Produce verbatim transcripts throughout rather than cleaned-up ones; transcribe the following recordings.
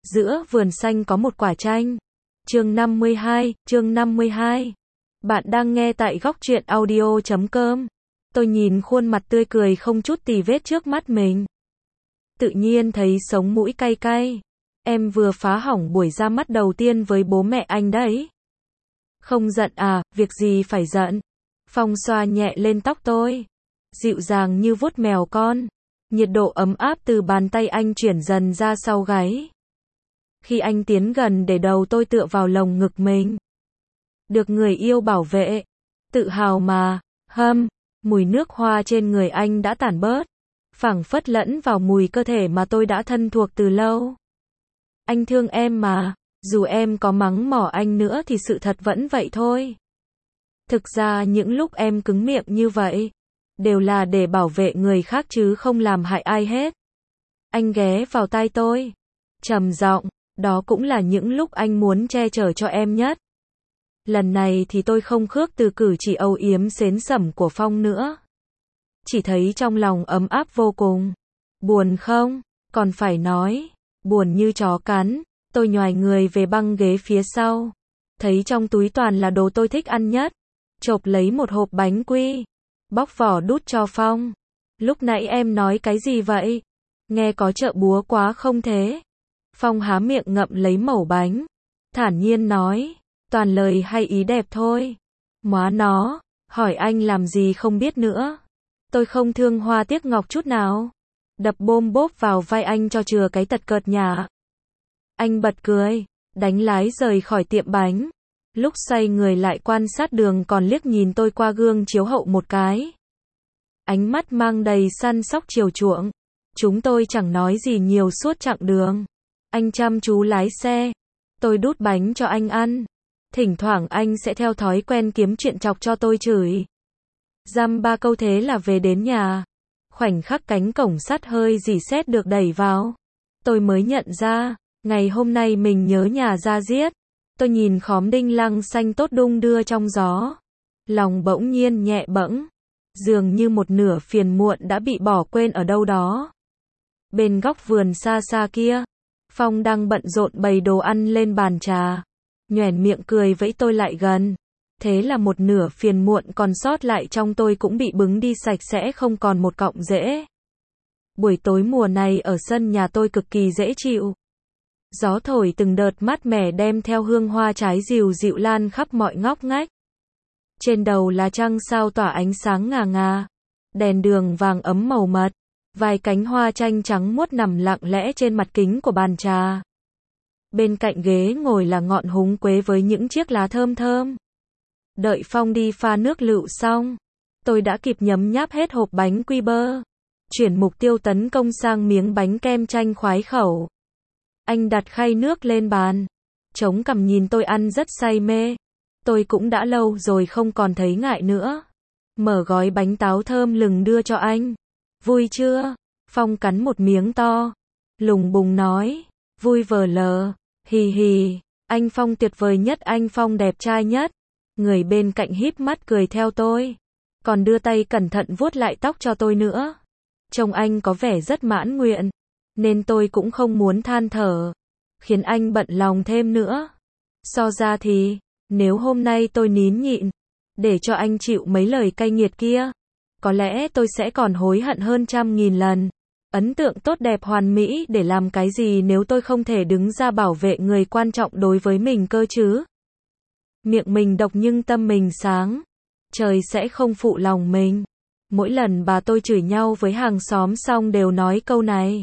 Giữa vườn xanh có một quả chanh. Chương năm mươi hai, chương năm mươi hai. Bạn đang nghe tại góc truyện audio chấm com. Tôi nhìn khuôn mặt tươi cười không chút tì vết trước mắt mình. Tự nhiên thấy sống mũi cay cay. Em vừa phá hỏng buổi ra mắt đầu tiên với bố mẹ anh đấy. Không giận à, việc gì phải giận. Phong xoa nhẹ lên tóc tôi. Dịu dàng như vuốt mèo con. Nhiệt độ ấm áp từ bàn tay anh chuyển dần ra sau gáy. Khi anh tiến gần để đầu tôi tựa vào lồng ngực mình. Được người yêu bảo vệ. Tự hào mà, hâm, mùi nước hoa trên người anh đã tản bớt. Phảng phất lẫn vào mùi cơ thể mà tôi đã thân thuộc từ lâu. Anh thương em mà, dù em có mắng mỏ anh nữa thì sự thật vẫn vậy thôi. Thực ra những lúc em cứng miệng như vậy, đều là để bảo vệ người khác chứ không làm hại ai hết. Anh ghé vào tai tôi, trầm giọng, đó cũng là những lúc anh muốn che chở cho em nhất. Lần này thì tôi không khước từ cử chỉ âu yếm xến xẩm của Phong nữa. Chỉ thấy trong lòng ấm áp vô cùng. Buồn không? Còn phải nói, buồn như chó cắn. Tôi nhoài người về băng ghế phía sau. Thấy trong túi toàn là đồ tôi thích ăn nhất. Chộp lấy một hộp bánh quy. Bóc vỏ đút cho Phong. Lúc nãy em nói cái gì vậy? Nghe có chợ búa quá không thế? Phong há miệng ngậm lấy mẩu bánh. Thản nhiên nói. Toàn lời hay ý đẹp thôi. Móa nó, hỏi anh làm gì không biết nữa. Tôi không thương hoa tiếc ngọc chút nào. Đập bôm bốp vào vai anh cho chừa cái tật cợt nhả. Anh bật cười, đánh lái rời khỏi tiệm bánh. Lúc xoay người lại quan sát đường còn liếc nhìn tôi qua gương chiếu hậu một cái. Ánh mắt mang đầy săn sóc chiều chuộng. Chúng tôi chẳng nói gì nhiều suốt chặng đường. Anh chăm chú lái xe. Tôi đút bánh cho anh ăn. Thỉnh thoảng anh sẽ theo thói quen kiếm chuyện chọc cho tôi chửi. Dăm ba câu thế là về đến nhà. Khoảnh khắc cánh cổng sắt hơi rỉ sét được đẩy vào. Tôi mới nhận ra, ngày hôm nay mình nhớ nhà ra giết. Tôi nhìn khóm đinh lăng xanh tốt đung đưa trong gió. Lòng bỗng nhiên nhẹ bẫng. Dường như một nửa phiền muộn đã bị bỏ quên ở đâu đó. Bên góc vườn xa xa kia, Phong đang bận rộn bày đồ ăn lên bàn trà. Nhoẻn miệng cười vẫy tôi lại gần. Thế là một nửa phiền muộn còn sót lại trong tôi cũng bị bứng đi sạch sẽ không còn một cọng rễ. Buổi tối mùa này ở sân nhà tôi cực kỳ dễ chịu. Gió thổi từng đợt mát mẻ đem theo hương hoa trái dịu dịu lan khắp mọi ngóc ngách. Trên đầu là trăng sao tỏa ánh sáng ngà ngà. Đèn đường vàng ấm màu mật. Vài cánh hoa chanh trắng muốt nằm lặng lẽ trên mặt kính của bàn trà. Bên cạnh ghế ngồi là ngọn húng quế với những chiếc lá thơm thơm. Đợi Phong đi pha nước lựu xong, tôi đã kịp nhấm nháp hết hộp bánh quy bơ. Chuyển mục tiêu tấn công sang miếng bánh kem chanh khoái khẩu. Anh đặt khay nước lên bàn, chống cằm nhìn tôi ăn rất say mê. Tôi cũng đã lâu rồi không còn thấy ngại nữa. Mở gói bánh táo thơm lừng đưa cho anh. Vui chưa? Phong cắn một miếng to, lùng bùng nói. Vui vờ lờ, hì hì, anh Phong tuyệt vời nhất, anh Phong đẹp trai nhất. Người bên cạnh híp mắt cười theo tôi, còn đưa tay cẩn thận vuốt lại tóc cho tôi nữa. Trông anh có vẻ rất mãn nguyện, nên tôi cũng không muốn than thở, khiến anh bận lòng thêm nữa. So ra thì, nếu hôm nay tôi nín nhịn, để cho anh chịu mấy lời cay nghiệt kia, có lẽ tôi sẽ còn hối hận hơn trăm nghìn lần. Ấn tượng tốt đẹp hoàn mỹ để làm cái gì nếu tôi không thể đứng ra bảo vệ người quan trọng đối với mình cơ chứ? Miệng mình độc nhưng tâm mình sáng. Trời sẽ không phụ lòng mình. Mỗi lần bà tôi chửi nhau với hàng xóm xong đều nói câu này.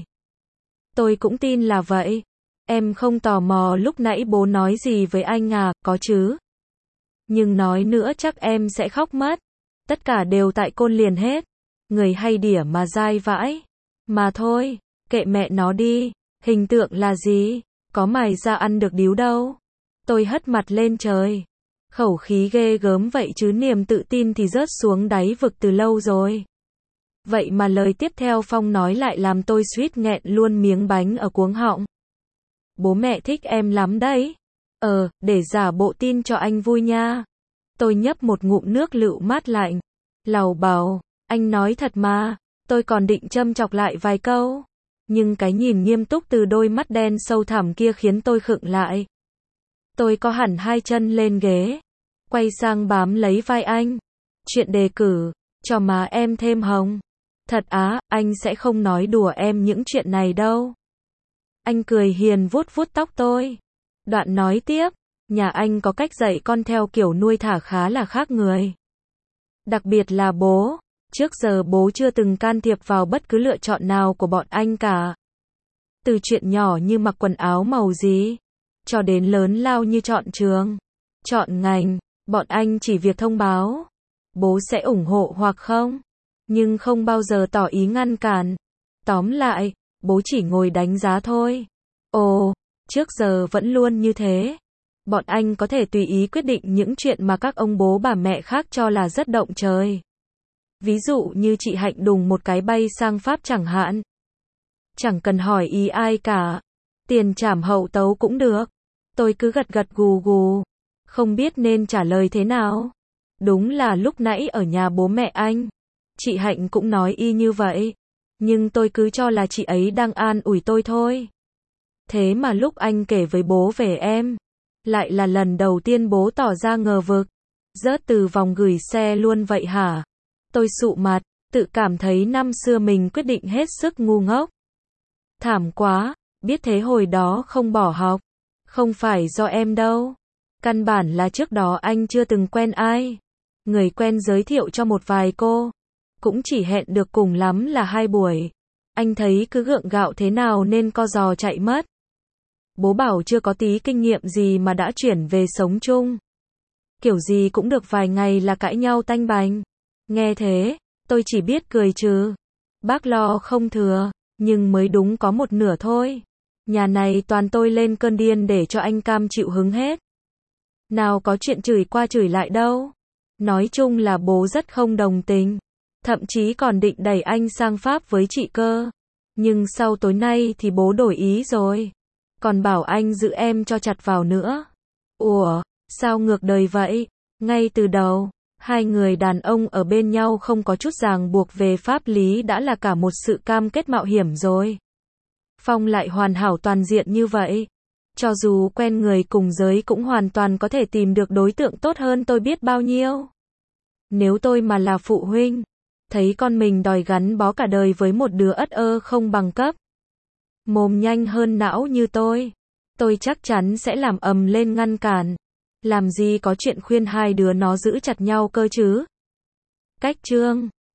Tôi cũng tin là vậy. Em không tò mò lúc nãy bố nói gì với anh à, có chứ? Nhưng nói nữa chắc em sẽ khóc mất. Tất cả đều tại Côn Liền hết. Người hay đỉa mà dai vãi. Mà thôi, kệ mẹ nó đi, hình tượng là gì, có mày ra ăn được điếu đâu. Tôi hất mặt lên trời. Khẩu khí ghê gớm vậy chứ niềm tự tin thì rớt xuống đáy vực từ lâu rồi. Vậy mà lời tiếp theo Phong nói lại làm tôi suýt nghẹn luôn miếng bánh ở cuống họng. Bố mẹ thích em lắm đấy. Ờ, để giả bộ tin cho anh vui nha. Tôi nhấp một ngụm nước lựu mát lạnh. Lầu bầu, anh nói thật mà. Tôi còn định châm chọc lại vài câu. Nhưng cái nhìn nghiêm túc từ đôi mắt đen sâu thẳm kia khiến tôi khựng lại. Tôi có hẳn hai chân lên ghế, quay sang bám lấy vai anh. Chuyện đề cử, cho má em thêm hồng. Thật á, anh sẽ không nói đùa em những chuyện này đâu. Anh cười hiền vuốt vuốt tóc tôi. Đoạn nói tiếp, nhà anh có cách dạy con theo kiểu nuôi thả khá là khác người. Đặc biệt là bố. Trước giờ bố chưa từng can thiệp vào bất cứ lựa chọn nào của bọn anh cả. Từ chuyện nhỏ như mặc quần áo màu gì, cho đến lớn lao như chọn trường, chọn ngành, bọn anh chỉ việc thông báo. Bố sẽ ủng hộ hoặc không, nhưng không bao giờ tỏ ý ngăn cản. Tóm lại, bố chỉ ngồi đánh giá thôi. Ồ, trước giờ vẫn luôn như thế. Bọn anh có thể tùy ý quyết định những chuyện mà các ông bố bà mẹ khác cho là rất động trời. Ví dụ như chị Hạnh đùng một cái bay sang Pháp chẳng hạn. Chẳng cần hỏi ý ai cả. Tiền trảm hậu tấu cũng được. Tôi cứ gật gật gù gù. Không biết nên trả lời thế nào. Đúng là lúc nãy ở nhà bố mẹ anh, chị Hạnh cũng nói y như vậy. Nhưng tôi cứ cho là chị ấy đang an ủi tôi thôi. Thế mà lúc anh kể với bố về em, lại là lần đầu tiên bố tỏ ra ngờ vực. Rớt từ vòng gửi xe luôn vậy hả? Tôi sụ mặt, tự cảm thấy năm xưa mình quyết định hết sức ngu ngốc. Thảm quá, biết thế hồi đó không bỏ học. Không phải do em đâu. Căn bản là trước đó anh chưa từng quen ai. Người quen giới thiệu cho một vài cô. Cũng chỉ hẹn được cùng lắm là hai buổi. Anh thấy cứ gượng gạo thế nào nên co giò chạy mất. Bố bảo chưa có tí kinh nghiệm gì mà đã chuyển về sống chung. Kiểu gì cũng được vài ngày là cãi nhau tanh bành. Nghe thế, tôi chỉ biết cười trừ. Bác lo không thừa, nhưng mới đúng có một nửa thôi. Nhà này toàn tôi lên cơn điên để cho anh cam chịu hứng hết. Nào có chuyện chửi qua chửi lại đâu. Nói chung là bố rất không đồng tình. Thậm chí còn định đẩy anh sang Pháp với chị cơ. Nhưng sau tối nay thì bố đổi ý rồi. Còn bảo anh giữ em cho chặt vào nữa. Ủa, sao ngược đời vậy? Ngay từ đầu, hai người đàn ông ở bên nhau không có chút ràng buộc về pháp lý đã là cả một sự cam kết mạo hiểm rồi. Phong lại hoàn hảo toàn diện như vậy. Cho dù quen người cùng giới cũng hoàn toàn có thể tìm được đối tượng tốt hơn tôi biết bao nhiêu. Nếu tôi mà là phụ huynh, thấy con mình đòi gắn bó cả đời với một đứa ất ơ không bằng cấp, mồm nhanh hơn não như tôi, tôi chắc chắn sẽ làm ầm lên ngăn cản. Làm gì có chuyện khuyên hai đứa nó giữ chặt nhau cơ chứ. Cách chương